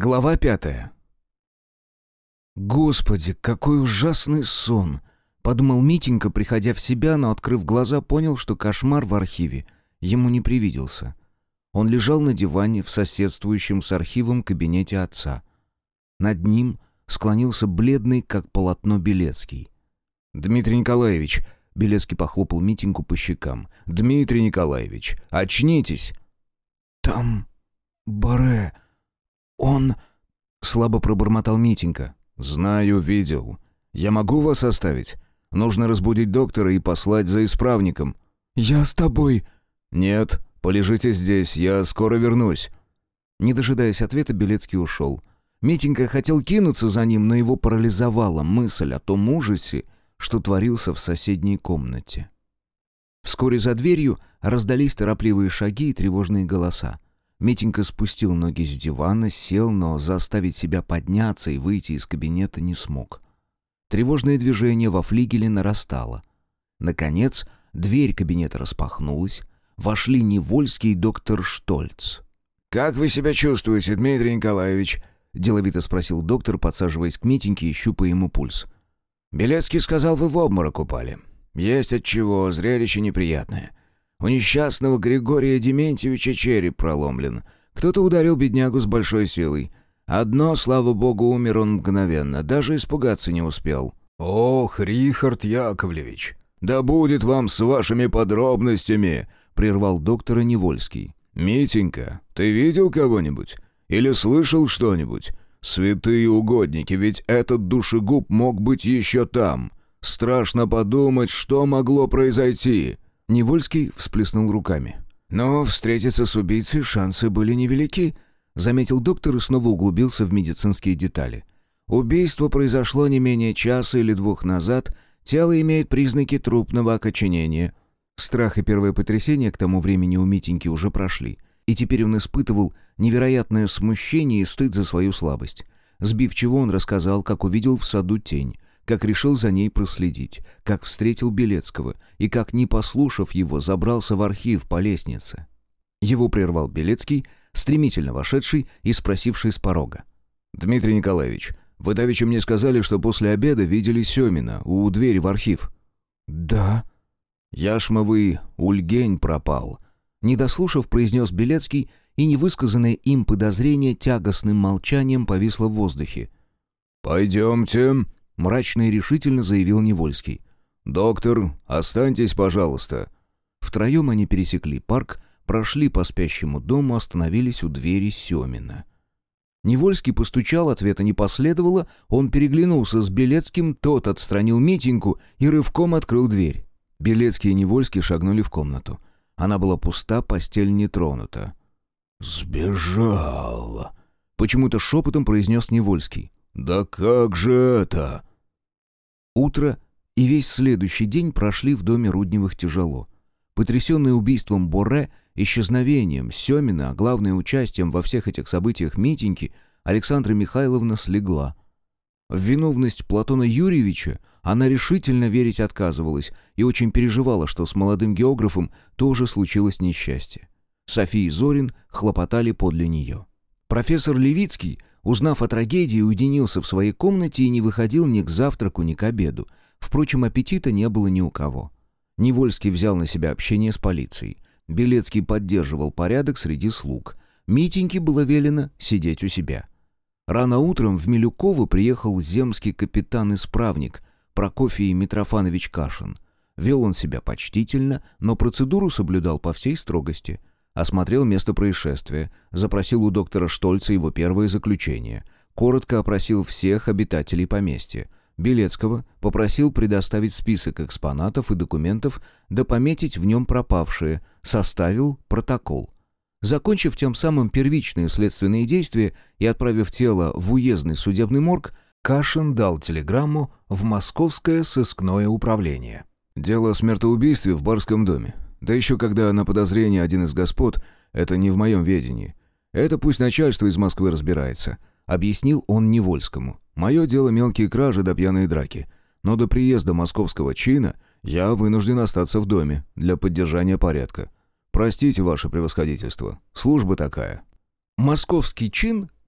Глава 5. «Господи, какой ужасный сон!» — подумал Митенька, приходя в себя, но, открыв глаза, понял, что кошмар в архиве ему не привиделся. Он лежал на диване в соседствующем с архивом кабинете отца. Над ним склонился бледный, как полотно, Белецкий. «Дмитрий Николаевич!» — Белецкий похлопал Митеньку по щекам. «Дмитрий Николаевич, очнитесь!» «Там... Боре... он...» — слабо пробормотал Митенька. «Знаю, видел. Я могу вас оставить? Нужно разбудить доктора и послать за исправником». «Я с тобой». «Нет, полежите здесь, я скоро вернусь». Не дожидаясь ответа, Белецкий ушел. Митенька хотел кинуться за ним, но его парализовала мысль о том ужасе, что творился в соседней комнате. Вскоре за дверью раздались торопливые шаги и тревожные голоса. Митенька спустил ноги с дивана, сел, но заставить себя подняться и выйти из кабинета не смог. Тревожное движение во флигеле нарастало. Наконец, дверь кабинета распахнулась. Вошли Невольский и доктор Штольц. «Как вы себя чувствуете, Дмитрий Николаевич?» — деловито спросил доктор, подсаживаясь к Митеньке и щупая ему пульс. «Белецкий сказал, вы в обморок упали. Есть отчего, зрелище неприятное. У несчастного Григория Дементьевича череп проломлен. Кто-то ударил беднягу с большой силой. Одно, слава богу, умер он мгновенно, даже испугаться не успел». «Ох, Рихард Яковлевич, да будет вам с вашими подробностями!» — прервал доктора Невольский. «Митенька, ты видел кого-нибудь? Или слышал что-нибудь? Святые угодники, ведь этот душегуб мог быть еще там. Страшно подумать, что могло произойти». Невольский всплеснул руками. «Но встретиться с убийцей шансы были невелики», — заметил доктор и снова углубился в медицинские детали. «Убийство произошло не менее часа или двух назад, тело имеет признаки трупного окоченения». Страх и первое потрясение к тому времени у Митеньки уже прошли, и теперь он испытывал невероятное смущение и стыд за свою слабость. Сбивчиво он рассказал, как увидел в саду тень, как решил за ней проследить, как встретил Белецкого и как, не послушав его, забрался в архив по лестнице. Его прервал Белецкий, стремительно вошедший и спросивший с порога. «Дмитрий Николаевич, вы давеча мне сказали, что после обеда видели Семина у двери в архив». «Да». «Яшмовый Ульгень пропал», — не дослушав, произнес Белецкий, и невысказанное им подозрение тягостным молчанием повисло в воздухе. «Пойдемте», — мрачно и решительно заявил Невольский. «Доктор, останьтесь, пожалуйста». Втроем они пересекли парк, прошли по спящему дому, остановились у двери Семина. Невольский постучал, ответа не последовало, он переглянулся с Белецким, тот отстранил Митеньку и рывком открыл дверь. Белецкий и Невольский шагнули в комнату. Она была пуста, постель не тронута. «Сбежал», — почему-то шепотом произнес Невольский. «Да как же это?» Утро и весь следующий день прошли в доме Рудневых тяжело. Потрясенный убийством Боре, исчезновением Семина, а главное участием во всех этих событиях Митеньки, Александра Михайловна слегла. В виновность Платона Юрьевича она решительно верить отказывалась и очень переживала, что с молодым географом тоже случилось несчастье. София и Зорин хлопотали подле нее. Профессор Левицкий, узнав о трагедии, уединился в своей комнате и не выходил ни к завтраку, ни к обеду. Впрочем, аппетита не было ни у кого. Невольский взял на себя общение с полицией. Белецкий поддерживал порядок среди слуг. Митеньке было велено сидеть у себя. Рано утром в Милюково приехал земский капитан-исправник Прокофий Митрофанович Кашин. Вел он себя почтительно, но процедуру соблюдал по всей строгости. Осмотрел место происшествия, запросил у доктора Штольца его первое заключение. Коротко опросил всех обитателей поместья. Белецкого попросил предоставить список экспонатов и документов, да пометить в нем пропавшие, составил протокол. Закончив тем самым первичные следственные действия и отправив тело в уездный судебный морг, Кашин дал телеграмму в Московское сыскное управление. «Дело о смертоубийстве в барском доме. Да еще когда на подозрение один из господ, это не в моем ведении. Это пусть начальство из Москвы разбирается», — объяснил он Невольскому. «Мое дело мелкие кражи да пьяные драки. Но до приезда московского чина я вынужден остаться в доме для поддержания порядка. Простите, ваше превосходительство, служба такая». Московский чин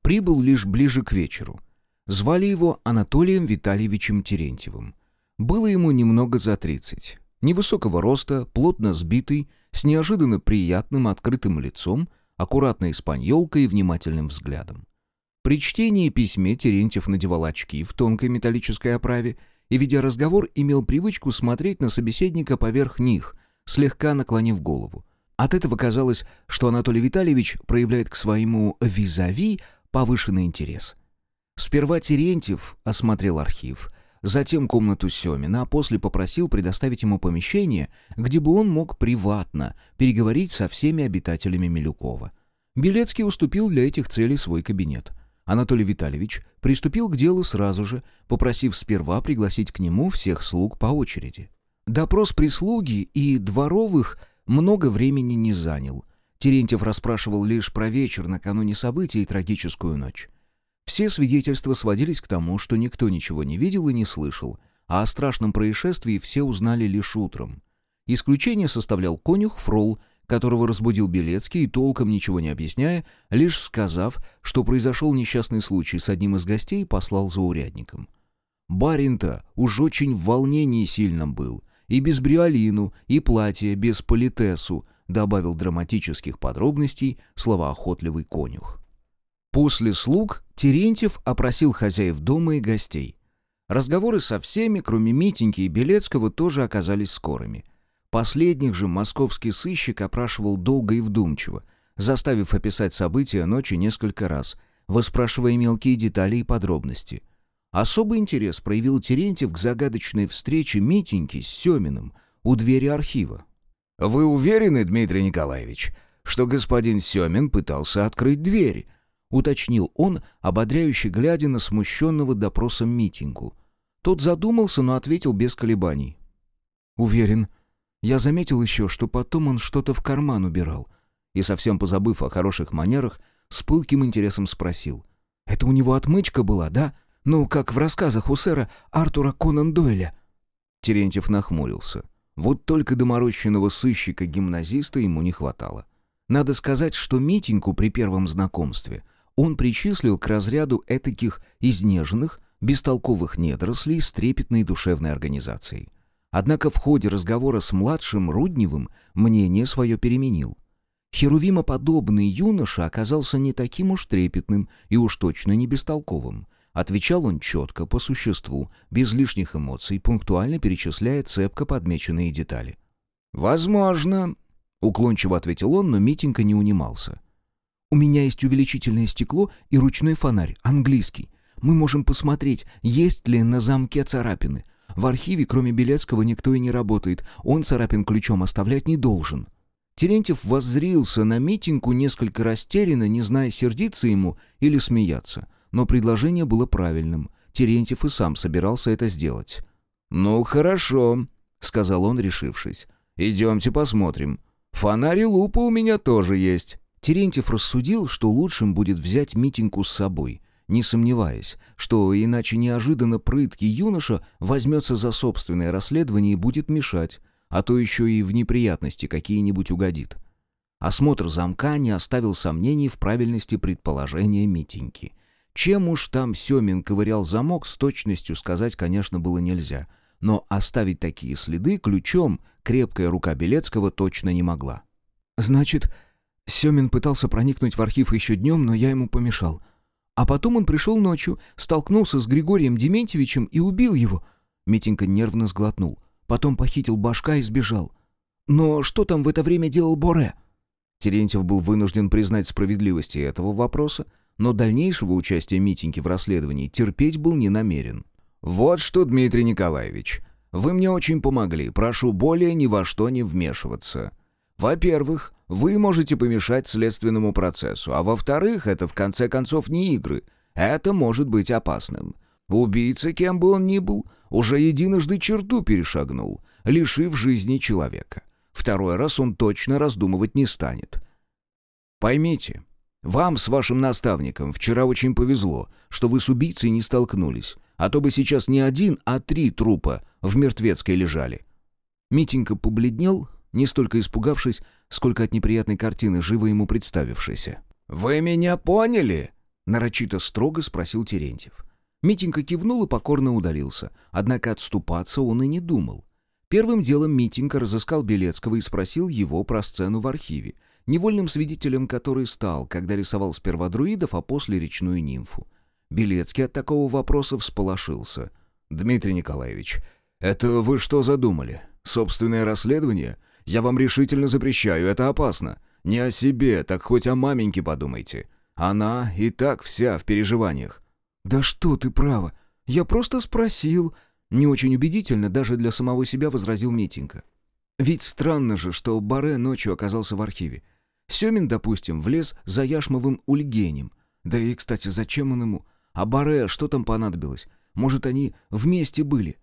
прибыл лишь ближе к вечеру. Звали его Анатолием Витальевичем Терентьевым. Было ему немного за 30. Невысокого роста, плотно сбитый, с неожиданно приятным открытым лицом, аккуратной испаньолкой и внимательным взглядом. При чтении и письме Терентьев надевал очки в тонкой металлической оправе и, ведя разговор, имел привычку смотреть на собеседника поверх них, слегка наклонив голову. От этого казалось, что Анатолий Витальевич проявляет к своему визави повышенный интерес. Сперва Терентьев осмотрел архив, затем комнату Семина, а после попросил предоставить ему помещение, где бы он мог приватно переговорить со всеми обитателями Милюкова. Белецкий уступил для этих целей свой кабинет. Анатолий Витальевич приступил к делу сразу же, попросив сперва пригласить к нему всех слуг по очереди. Допрос прислуги и дворовых много времени не занял. Терентьев расспрашивал лишь про вечер накануне событий и трагическую ночь. Все свидетельства сводились к тому, что никто ничего не видел и не слышал, а о страшном происшествии все узнали лишь утром. Исключение составлял конюх Фрол, которого разбудил Белецкий и, толком ничего не объясняя, лишь сказав, что произошел несчастный случай с одним из гостей, послал за урядником. Барин-то уж очень в волнении сильном был, и без бриолину, и платье без политесу, добавил драматических подробностей словоохотливый конюх. После слуг Терентьев опросил хозяев дома и гостей. Разговоры со всеми, кроме Митеньки и Белецкого, тоже оказались скорыми. Последних же московский сыщик опрашивал долго и вдумчиво, заставив описать события ночи несколько раз, выспрашивая мелкие детали и подробности. Особый интерес проявил Терентьев к загадочной встрече Митеньки с Семиным у двери архива. «Вы уверены, Дмитрий Николаевич, что господин Семин пытался открыть дверь?» — уточнил он, ободряюще глядя на смущенного допросом Митеньку. Тот задумался, но ответил без колебаний. «Уверен. Я заметил еще, что потом он что-то в карман убирал». И, совсем позабыв о хороших манерах, с пылким интересом спросил. «Это у него отмычка была, да? Ну, как в рассказах у сэра Артура Конан Дойля». Терентьев нахмурился. Вот только доморощенного сыщика-гимназиста ему не хватало. Надо сказать, что Митеньку при первом знакомстве он причислил к разряду этаких изнеженных, бестолковых недорослей с трепетной душевной организацией. Однако в ходе разговора с младшим Рудневым мнение свое переменил. Херувимоподобный юноша оказался не таким уж трепетным и уж точно не бестолковым. Отвечал он четко, по существу, без лишних эмоций, пунктуально перечисляя цепко подмеченные детали. «Возможно», — уклончиво ответил он, но Митенька не унимался. «У меня есть увеличительное стекло и ручной фонарь, английский. Мы можем посмотреть, есть ли на замке царапины. В архиве, кроме Белецкого, никто и не работает. Он царапин ключом оставлять не должен». Терентьев воззрился на Митеньку несколько растерянно, не зная, сердиться ему или смеяться. Но предложение было правильным. Терентьев и сам собирался это сделать. «Ну, хорошо», — сказал он, решившись. «Идемте посмотрим. Фонарь и лупа у меня тоже есть». Терентьев рассудил, что лучшим будет взять Митеньку с собой, не сомневаясь, что иначе неожиданно прыткий юноша возьмется за собственное расследование и будет мешать, а то еще и в неприятности какие-нибудь угодит. Осмотр замка не оставил сомнений в правильности предположения Митеньки. Чем уж там Семин ковырял замок, с точностью сказать, конечно, было нельзя, но оставить такие следы ключом крепкая рука Белецкого точно не могла. «Значит, Семин пытался проникнуть в архив еще днем, но я ему помешал. А потом он пришел ночью, столкнулся с Григорием Дементьевичем и убил его». Митенька нервно сглотнул. Потом похитил башка и сбежал. «Но что там в это время делал Боре?» Терентьев был вынужден признать справедливость этого вопроса, но дальнейшего участия Митеньки в расследовании терпеть был не намерен. «Вот что, Дмитрий Николаевич, вы мне очень помогли, прошу более ни во что не вмешиваться. Во-первых, вы можете помешать следственному процессу, а во-вторых, это в конце концов не игры. Это может быть опасным. Убийца, кем бы он ни был, уже единожды черту перешагнул, лишив жизни человека. Второй раз он точно раздумывать не станет. Поймите, вам с вашим наставником вчера очень повезло, что вы с убийцей не столкнулись, а то бы сейчас не один, а 3 трупа в мертвецкой лежали». Митенька побледнел, не столько испугавшись, сколько от неприятной картины, живо ему представившейся. «Вы меня поняли?» — нарочито строго спросил Терентьев. Митенька кивнул и покорно удалился, однако отступаться он и не думал. Первым делом Митенька разыскал Белецкого и спросил его про сцену в архиве, невольным свидетелем которой стал, когда рисовал сперва друидов, а после речную нимфу. Белецкий от такого вопроса всполошился. «Дмитрий Николаевич, это вы что задумали? Собственное расследование? Я вам решительно запрещаю, это опасно. Не о себе, так хоть о маменьке подумайте. Она и так вся в переживаниях». «Да что ты, право, я просто спросил», — не очень убедительно даже для самого себя возразил Митенька. «Ведь странно же, что Баре ночью оказался в архиве. Семин, допустим, влез за Яшмовым Ульгенем. Да и, кстати, зачем он ему? А Баре что там понадобилось? Может, они вместе были?»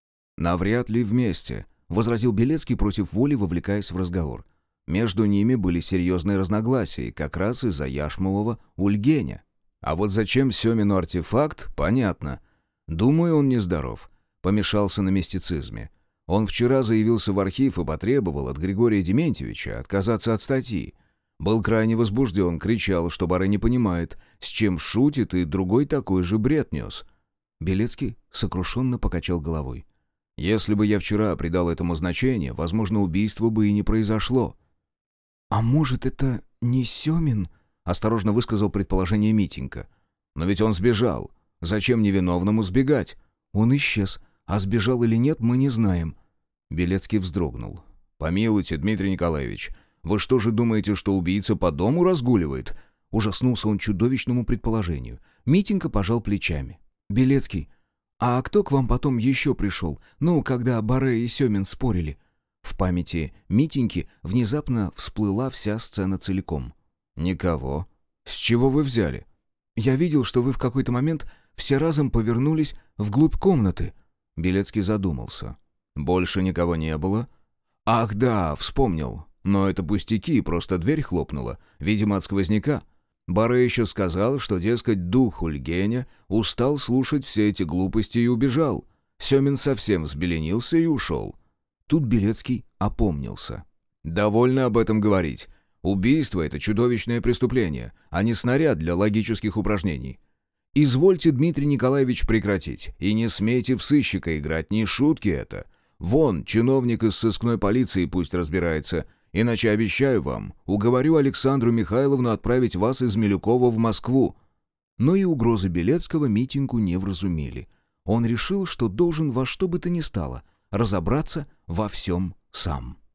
«Навряд ли вместе», — возразил Белецкий против воли, вовлекаясь в разговор. «Между ними были серьезные разногласия, как раз из-за Яшмового Ульгеня. А вот зачем Семину артефакт, понятно. Думаю, он нездоров. Помешался на мистицизме. Он вчера заявился в архив и потребовал от Григория Дементьевича отказаться от статьи. Был крайне возбужден, кричал, что Баре не понимает, с чем шутит, и другой такой же бред нес». Белецкий сокрушенно покачал головой. «Если бы я вчера придал этому значение, возможно, убийство бы и не произошло». «А может, это не Семин?» — осторожно высказал предположение Митенька. «Но ведь он сбежал. Зачем невиновному сбегать? Он исчез, а сбежал или нет, мы не знаем». Белецкий вздрогнул. «Помилуйте, Дмитрий Николаевич, вы что же думаете, что убийца по дому разгуливает?» Ужаснулся он чудовищному предположению. Митенька пожал плечами. «Белецкий, а кто к вам потом еще пришел? Ну, когда Баре и Семин спорили?» В памяти Митеньки внезапно всплыла вся сцена целиком. «Никого. С чего вы взяли?» «Я видел, что вы в какой-то момент все разом повернулись вглубь комнаты». Белецкий задумался. «Больше никого не было?» «Ах да, вспомнил. Но это пустяки, просто дверь хлопнула. Видимо, от сквозняка. Баре еще сказал, что, дескать, дух Ульгеня устал слушать все эти глупости и убежал. Семин совсем взбеленился и ушел». Тут Белецкий опомнился. «Довольно об этом говорить. Убийство — это чудовищное преступление, а не снаряд для логических упражнений. Извольте, Дмитрий Николаевич, прекратить. И не смейте в сыщика играть, не шутки это. Вон, чиновник из сыскной полиции пусть разбирается. Иначе, обещаю вам, уговорю Александру Михайловну отправить вас из Милюкова в Москву». Но и угрозы Белецкого Митеньку не вразумили. Он решил, что должен во что бы то ни стало разобраться во всем сам.